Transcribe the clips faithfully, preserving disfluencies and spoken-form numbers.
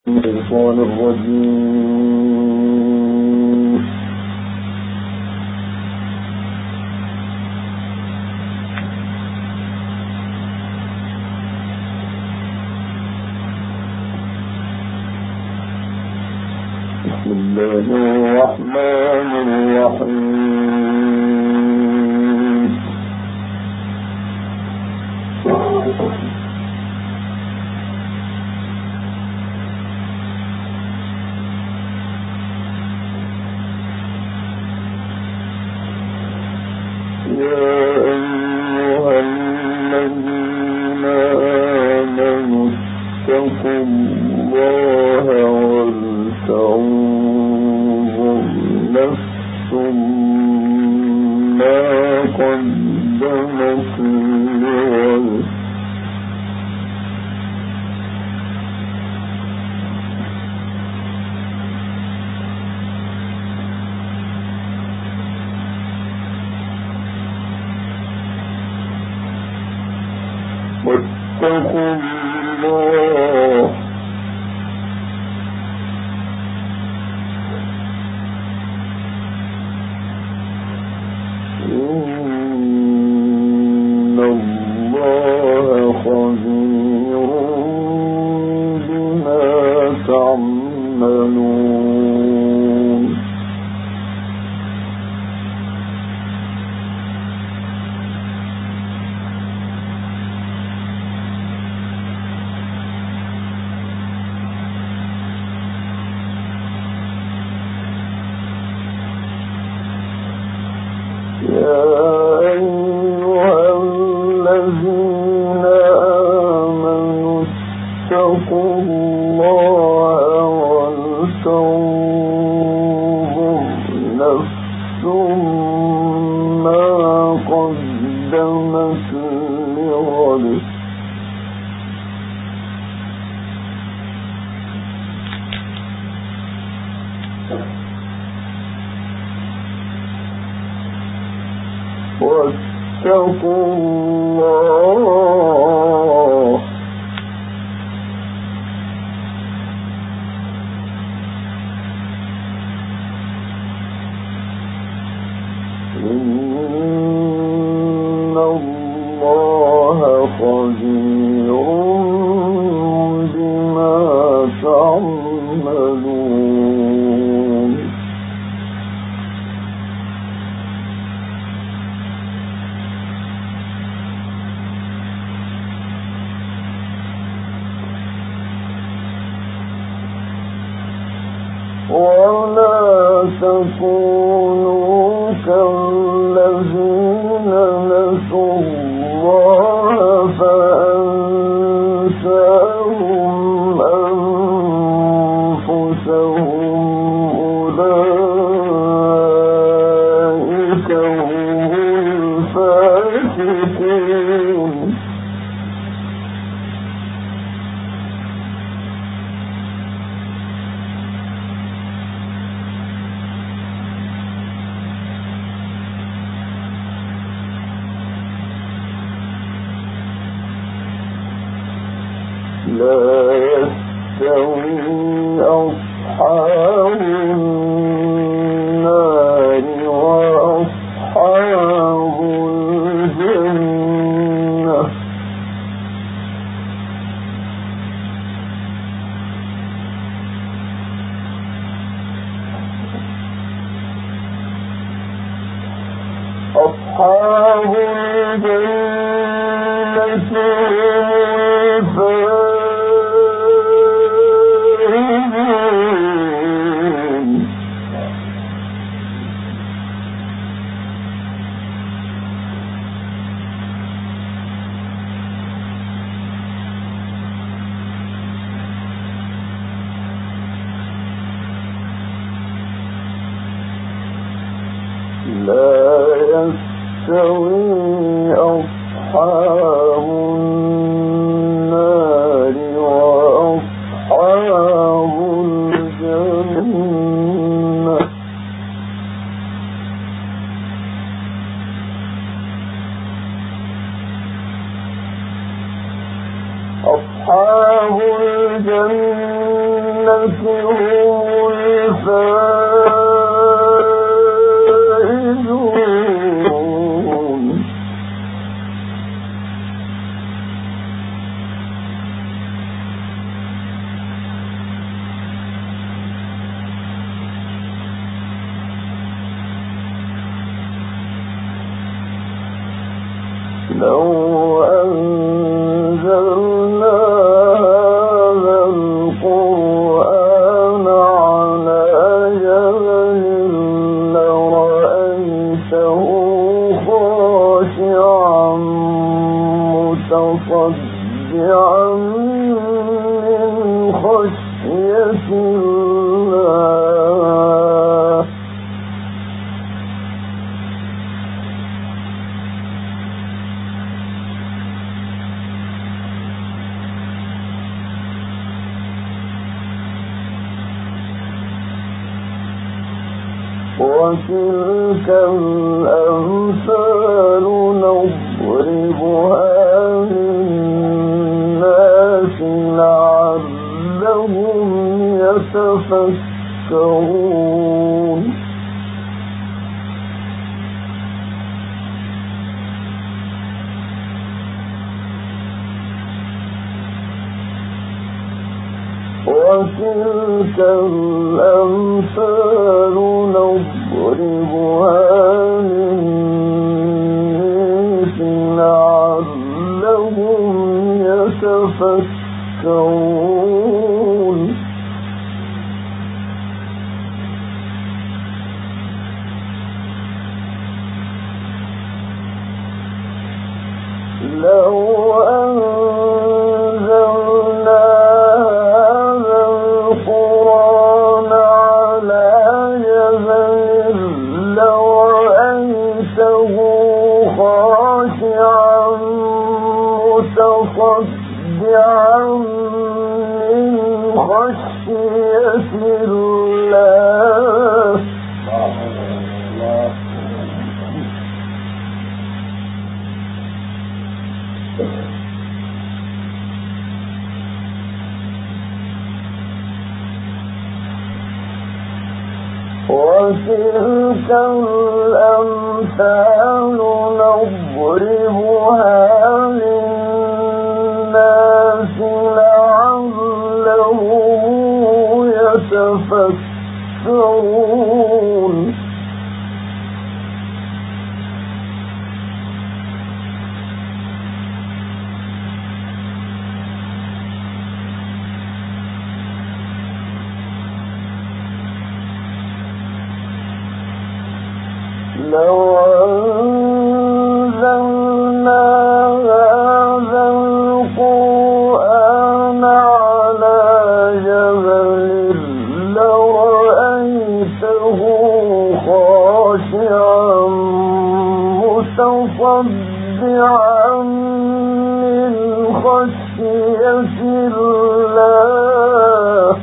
الشيطان الرجيم. بسم الله الرحمن الرحيم. واتقوا الله إن الله خبير بما تعملون. واتقوا الله إن الله خبير بما تعملون. ولا تكونوا كالذين نسوا الله فأنساهم أنفسهم أولئك هم الفاسقون. لا يستوي أصحاب النار وأصحاب الجنة أصحاب الجنة لا يستوي أصحاب النار وأصحاب الجنة أصحاب الجنة لو أنزلنا هذا القرآن على جبل لرأيته خاشعا متصدعا من خشية الله. وتلك الأمثال نضربها للناس لعلهم يتفكرون. وتلك الأمثال نضربها للناس لعلهم يتفكرون. لو أنزلنا هذا القرآن على جبل لرأيته خاشعا متصدعا من خشية الله. وتلك الأمثال نضربها للناس لعلهم يتفكرون. لو أنزلنا هذا القرآن على جبل لرأيته خاشعا متصدعا من خشية الله.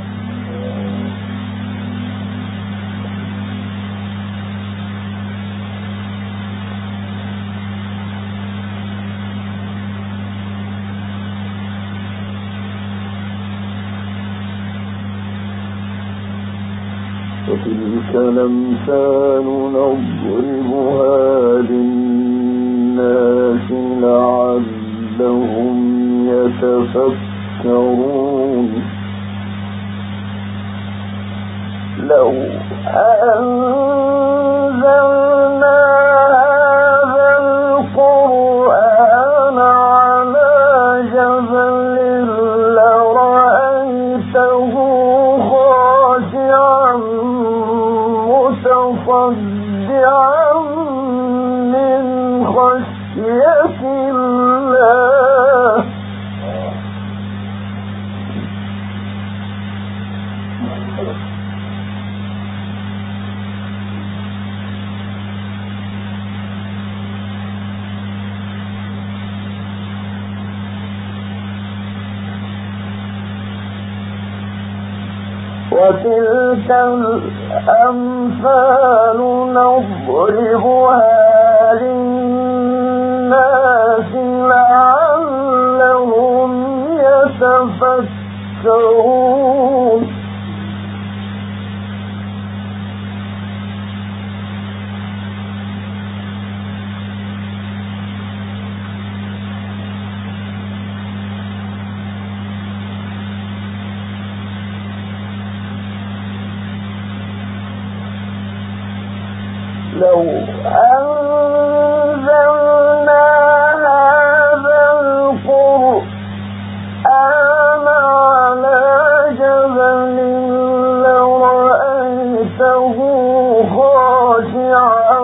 وتلك الأمثال نضربها للناس لعلهم يتفكرون. لو أنزلنا هذا القرآن على جبل لرأيته خاشعا متصدعا من خشية الله. وتلك الأمثال نضربها للناس لعلهم يتفكرون. لو أنزلنا هذا القرآن على جبل لرأيته خاشعا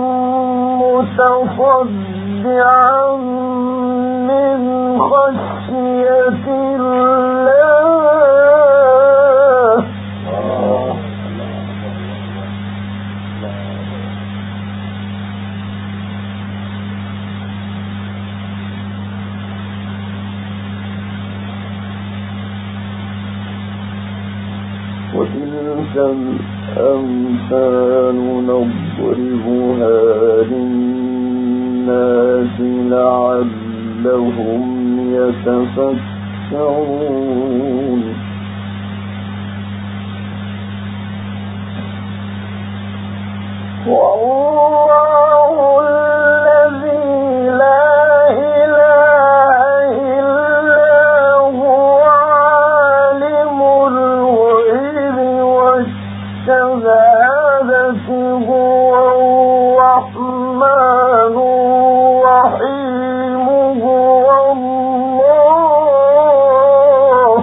متصدعا من خشية الله. وتلك الأمثال نضربها للناس لعلهم يتفكرون. والله الذي لا إله إلا هو عالم الغيب والشهادة هو الرحمن الرحيم هو الله.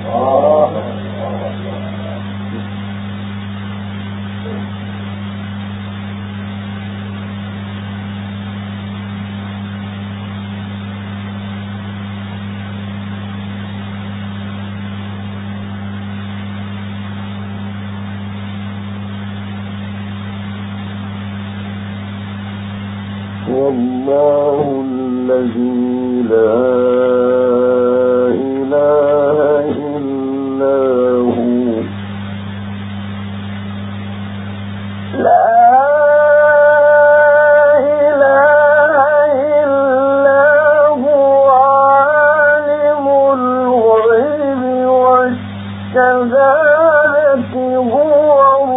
والله الذي لا إله إلا هو لا إله إلا هو عالم الغيب والشهادة هو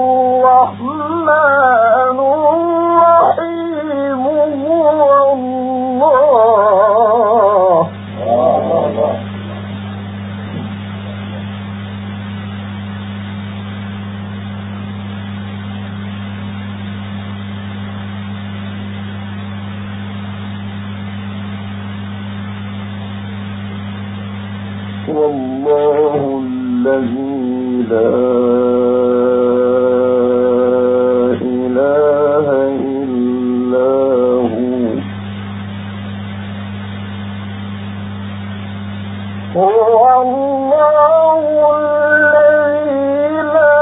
الرحمن الرحيم هو الله. والله الذي لا إله إلا هو هو الله الذي لا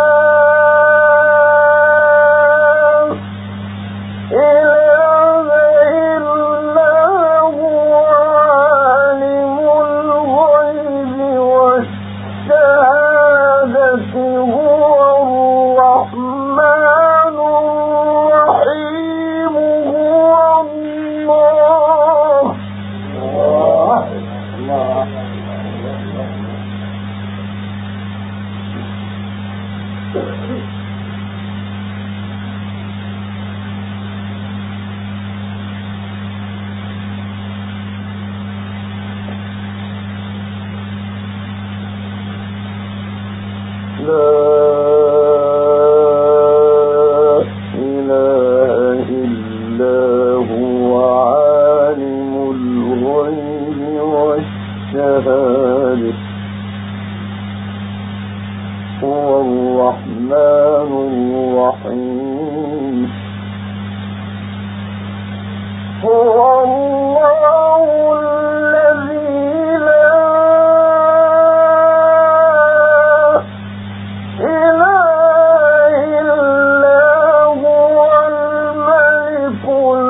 إله إلا هو عالم الغيب والشهادة هو الرحمن الرحيم هو الله. لا إله إلا هو عالم الغيب والشهادة هو الرحمن الرحيم هو الله الذي لا إله إلا هو الملك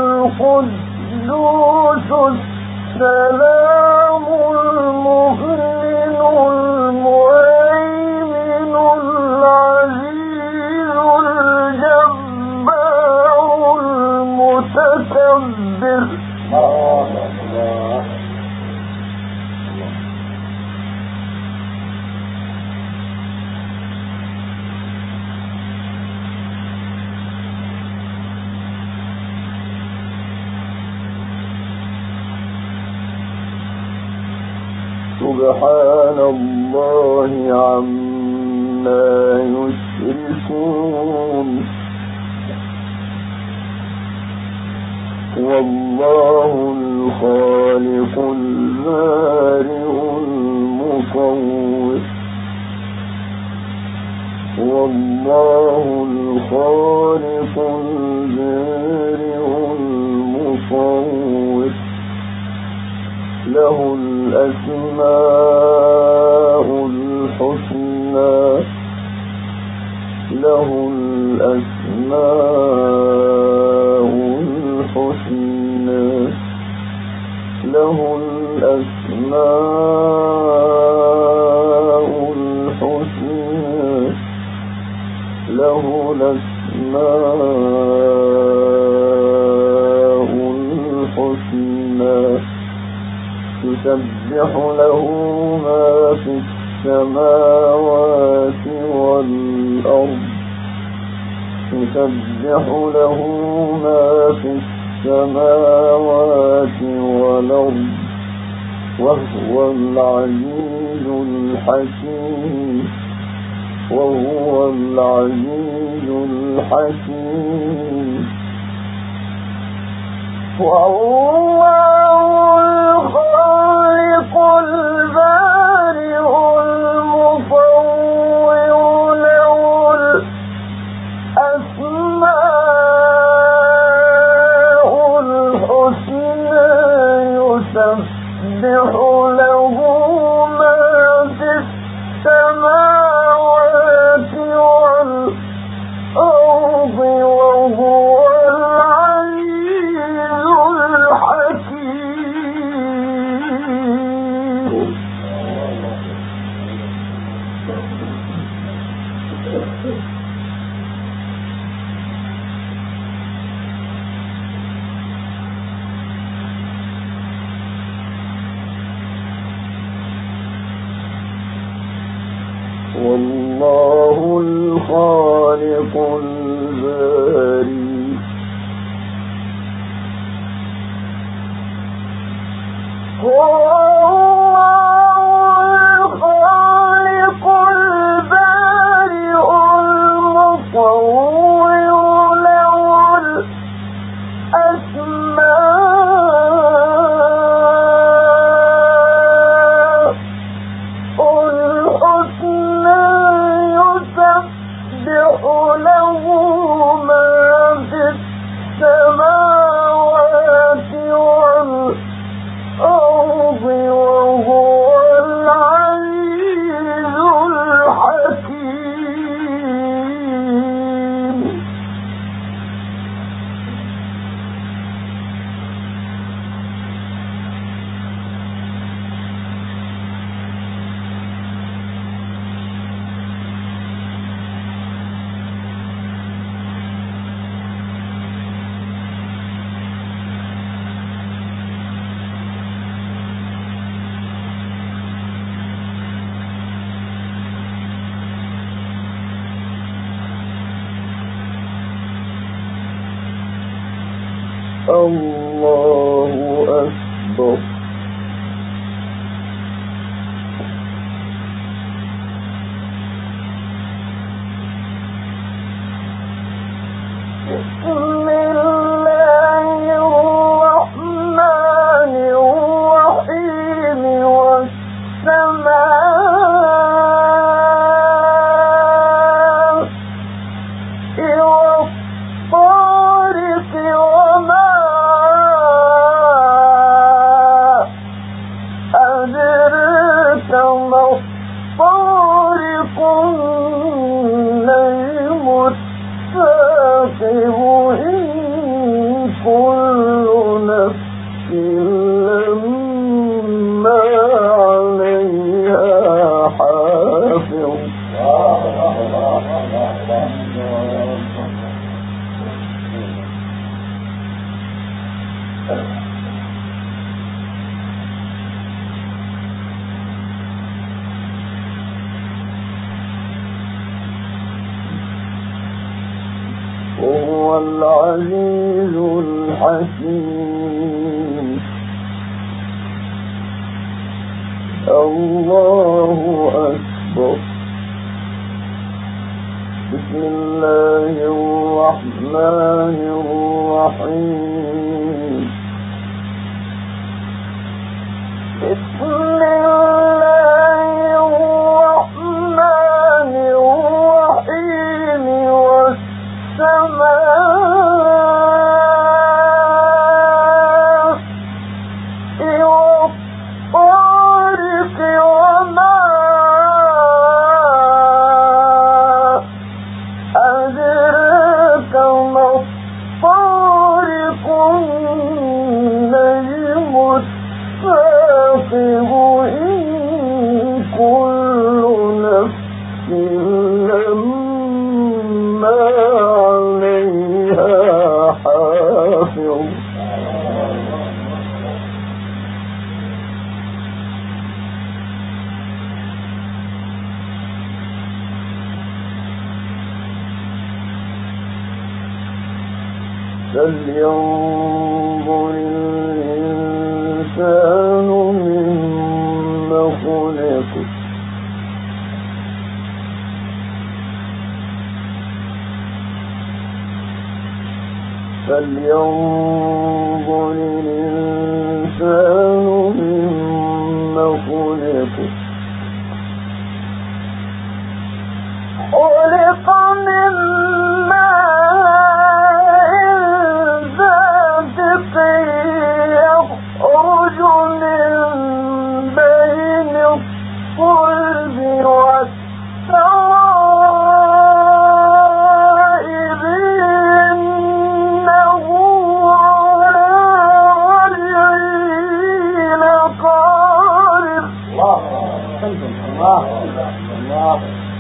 القدوس السلام المؤمن المهيمن العزيز الجبار المتكبر. سبحان الله عما يشركون. والله الخالق البارئ المصور والله الخالق البارئ المصور له الأسماء الحسنى له الأسماء الحسنى له الأسماء الحسنى له الأسماء الحسنى يسبح له ما في السماوات والأرض يسبح له ما في السماوات والأرض وهو العزيز الحكيم وهو العزيز الحكيم والله الخالق البارئ المصور له الأسماء الحسنى يسبح له ما في السماوات والأرض وهو العزيز الحكيم والله الخالق البارئ هو الخالق البارئ المصور له الأسماء الحسنى يسبح له ما في السماوات والأرض وهو العزيز الحكيم الله أكبر بسم الله الرحمن الرحيم والسماء والطارق وما أدرك ما الطارق النجم الثاقب إن كل نفس لما عليها حافظ وهو العزيز الحكيم الله أكبر بسم الله الرحمن الرحيم ما عليها حافظ فلينظر الإنسان مما خلق فلينظر الإنسان مما خلق خلق من ماء دافق يخرج من بين الصلب والترائب إنه على رجعه لقادر. الله الله الله.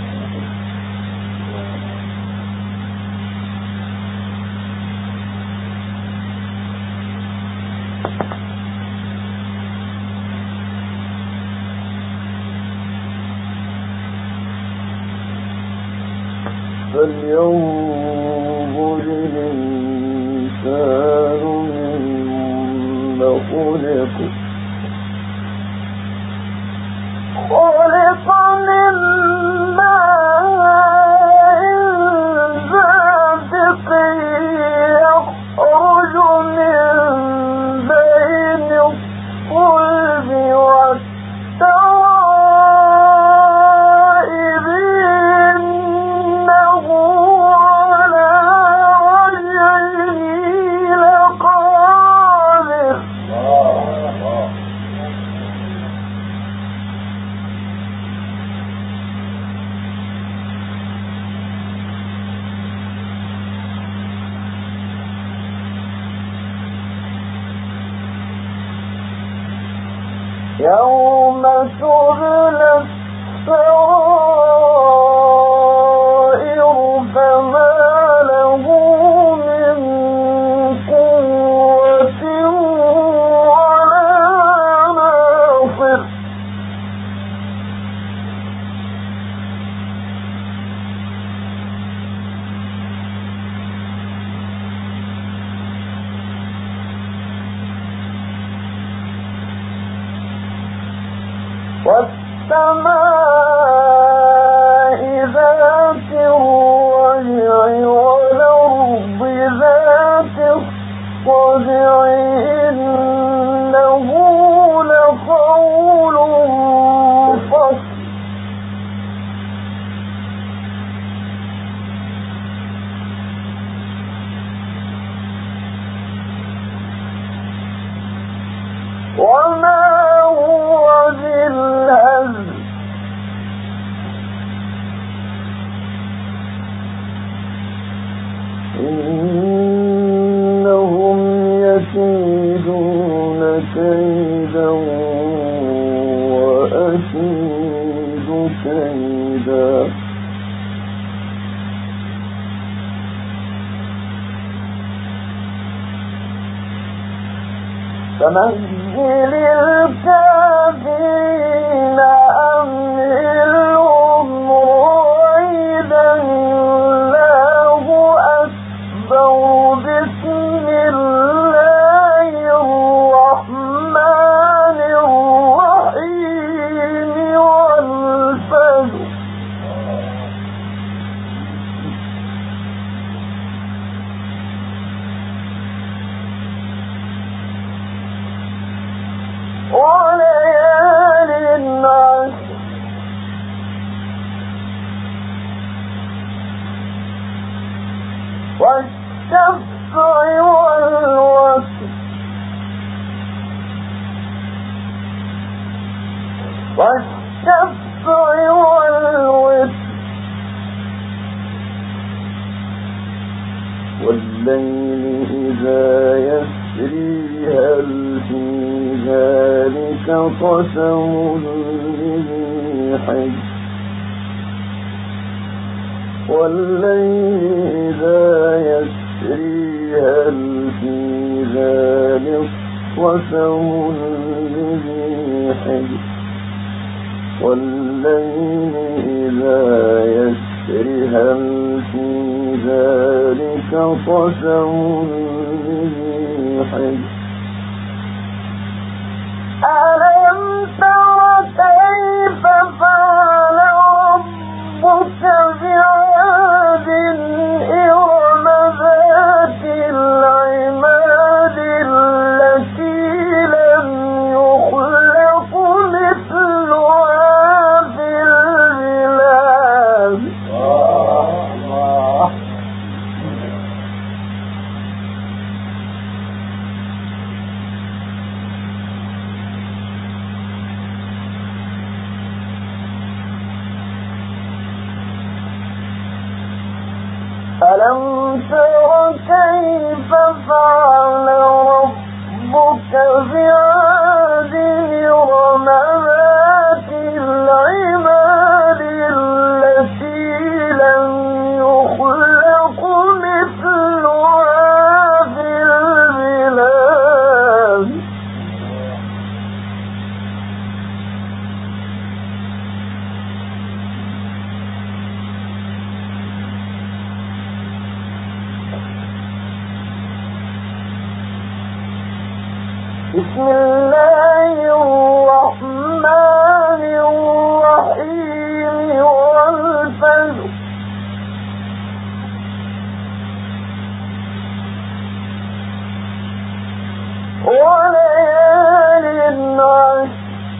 فلينظر الإنسان مما خلق خلق من ماء دافق يخرج من بين الصلب والترائب إنه على رجعه لقادر. يوم تبلى السرائر فما له من قوة ولا ناصر. والسماء ذات الرجع والأرض ذات الصدع إنه لقول فصل. وما هو بالهزل إنهم يكيدون كيدا وأكيد كيدا. فمهل الكافرين أمهلهم رويدا الله أكبر. بسم الله الرحمن الرحيم والفجر. وليال عشر والشفع والوتر والشفع والوتر والليل إذا يسري هل في ذلك قسم ذي حجر. والليل إذا يسري هل في ذلك قسم لذي حجر والليل إذا يسري هل في ذلك قسم لذي حجر ألم تر كيف فعل ربك بعاد إرم ذات العماد التي لم يخلق مثلها في البلاد ألم تر كيف فعل ربك بعاد إرم ذات العماد التي لم يخلق مثلها في البلاد بسم الله الرحمن الرحيم والفجر وليال عشر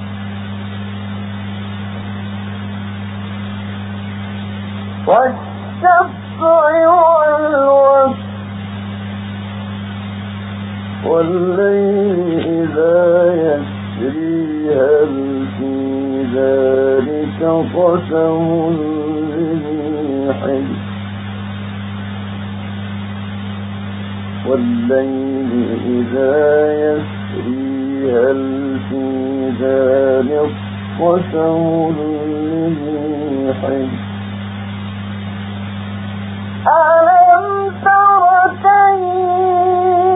والشفع والوتر والليل إذا يسري هل في ذلك قسم لذي حجر والليل إذا يسري هل في ذلك قسم لذي حجر ألم تر كيف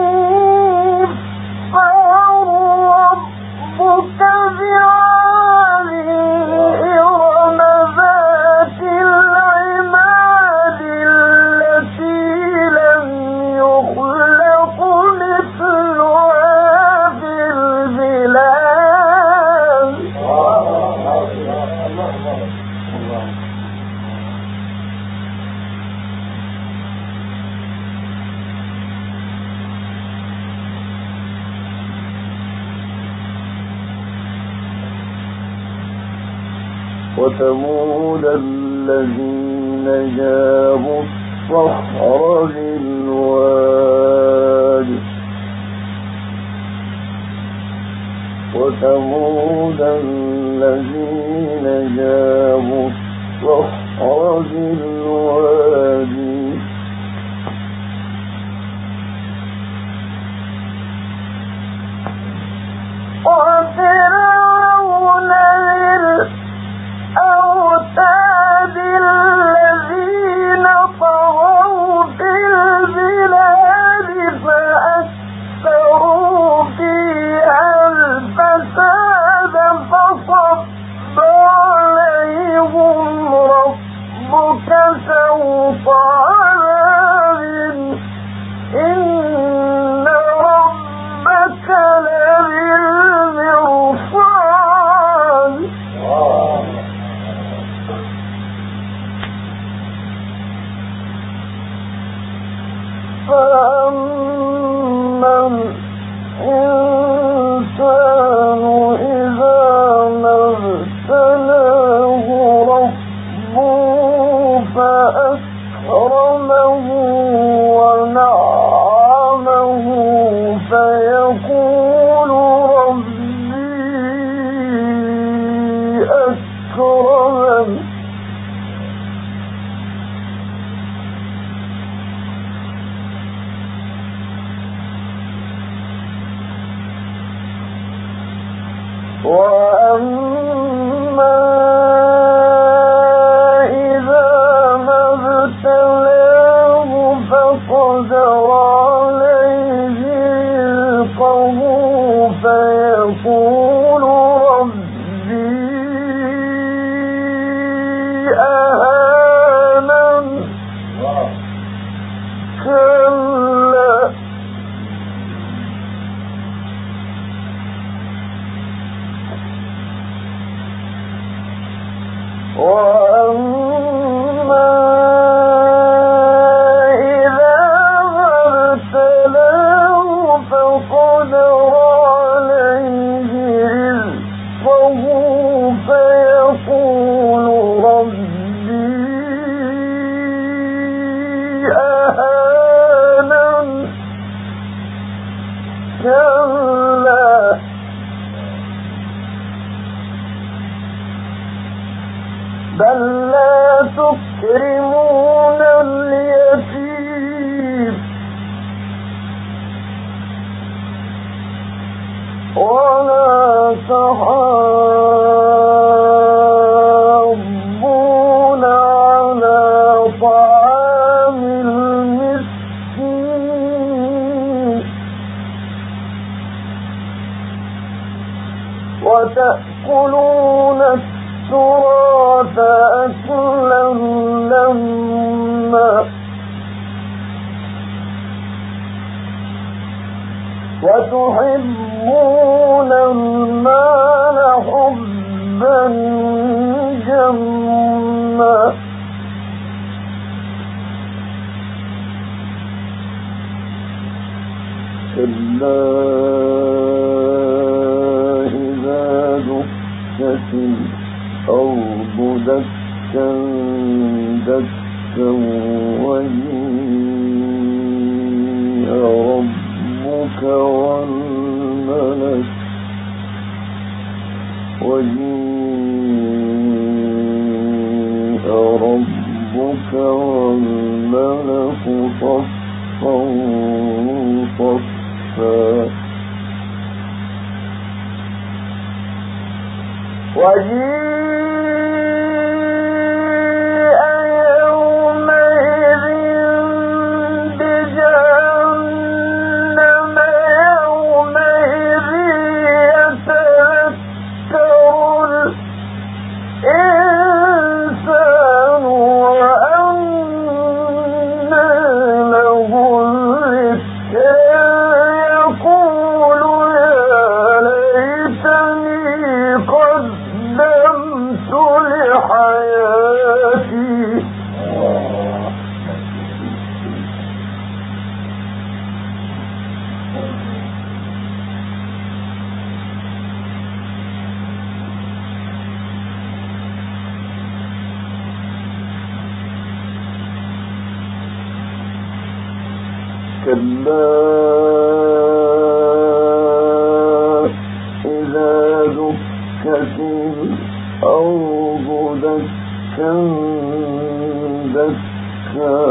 ربك بعاد إرم ذات العماد التي لم يخلق مثلها في البلاد وثمود الذين جابوا الصخر بالواد وثمود الذين جابوا الصخر بالواد وفرعون الأوتاد الذين طغوا في البلاد فأكثروا فيها الفساد فصب عليهم ربك سوط عذاب إن ربك لبالمرصاد فأما الإنسان إذا ما ابتلاه ربه فأكرمه ونعمه فيقول ربي أكرمن وأما إذا ما وتحبون المال حبا جما كلا إذا دكت الأرض دكا دكا وجيء ربك والملك وجيء ربك والملك صفا صفا وجيء يومئذ بجهنم يومئذ يتذكر الإنسان وأنى له الذكرى يقول يا ليتني قدمت لحياتي كلا إذا دكت الأرض دكا دكا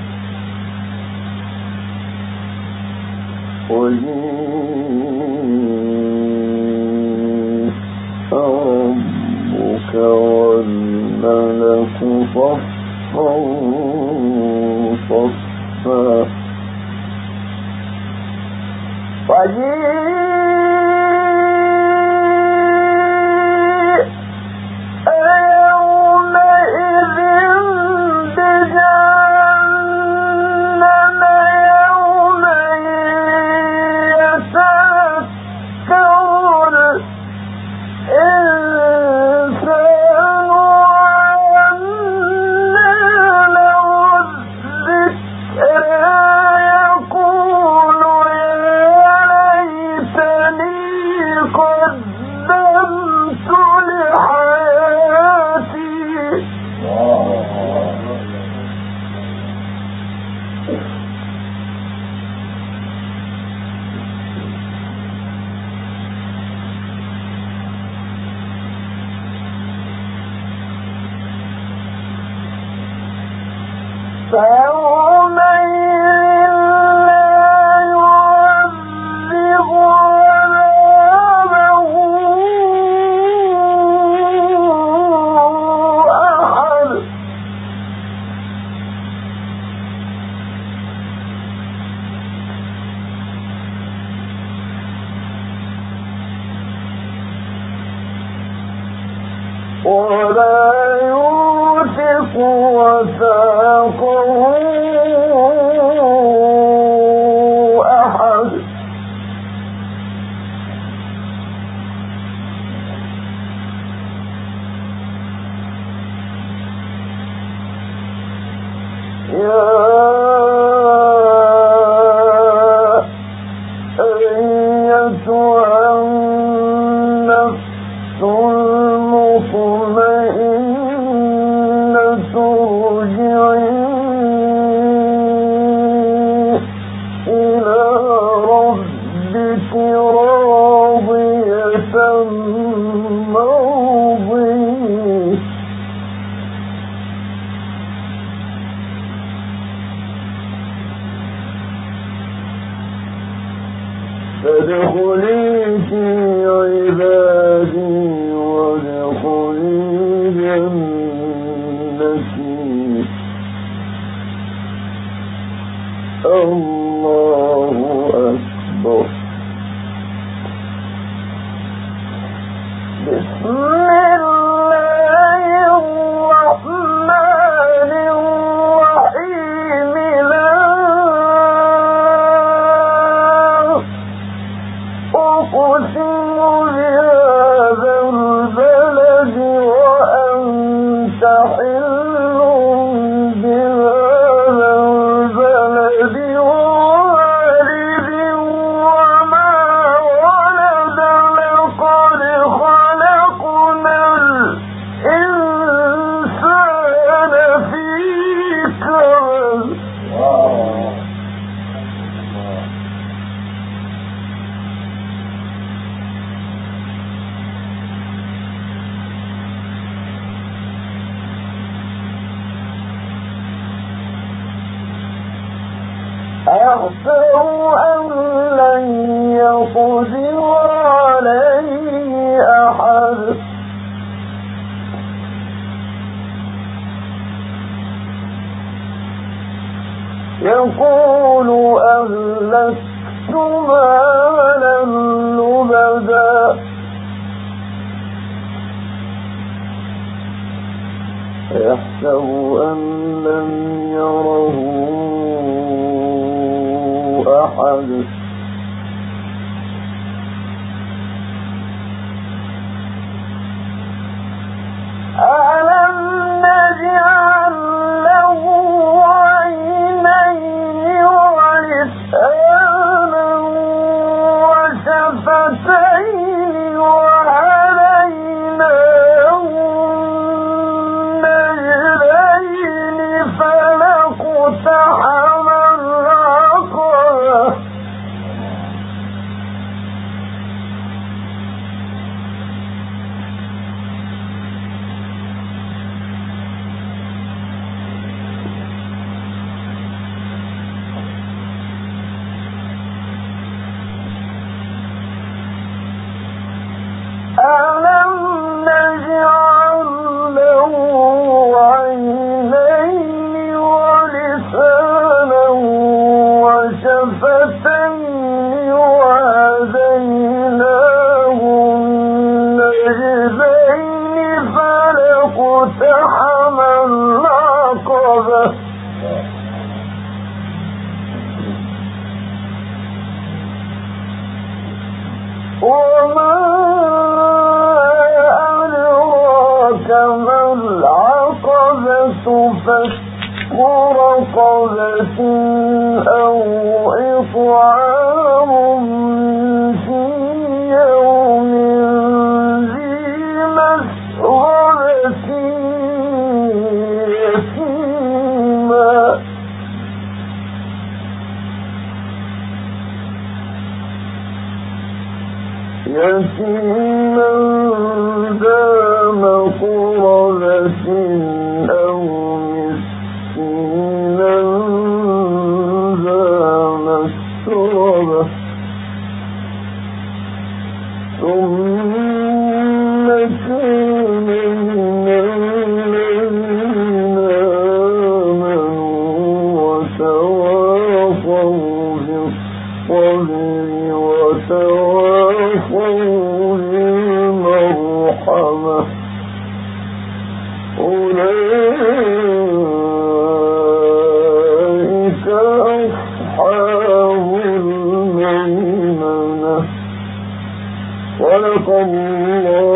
وجيء ربك والملك صفا صفا وجيء يومئذ بجهنم يومئذ يتذكر الإنسان وأنى له الذكرى يقول قدمت لحياتي فيومئذ لا يعذب ولا يوثق وثاقه أحد يا أيتها النفس المطمئنة ارجعي إلى ربك راضية مرضية فادخلي في عبادي وادخلي جنتي الله أكبر بسم الله الرحمن الرحيم يحسب أن لن يقدر عليه أحد يقول أهلكت مالا لبدا يحسب أن لم يره أحد ألم نجعل له عينين ولسانا وشفتين وهديناه النجدين فلاقتحم العقبة ألم نجعل له عينين ولسانا وشفتين وهديناه النجدين فلاقتحم العقبة وما كما العقبة فك رقبة أو إطعام في يوم ذي مسغبة يتيما يتيما ذا مقربة أو مسكينا ذا مسربة ثم كان من الذين آمنوا وتواصوا بالصبر وتواصوا بالمرحمة أولئك أصحاب الميمنة صدق الله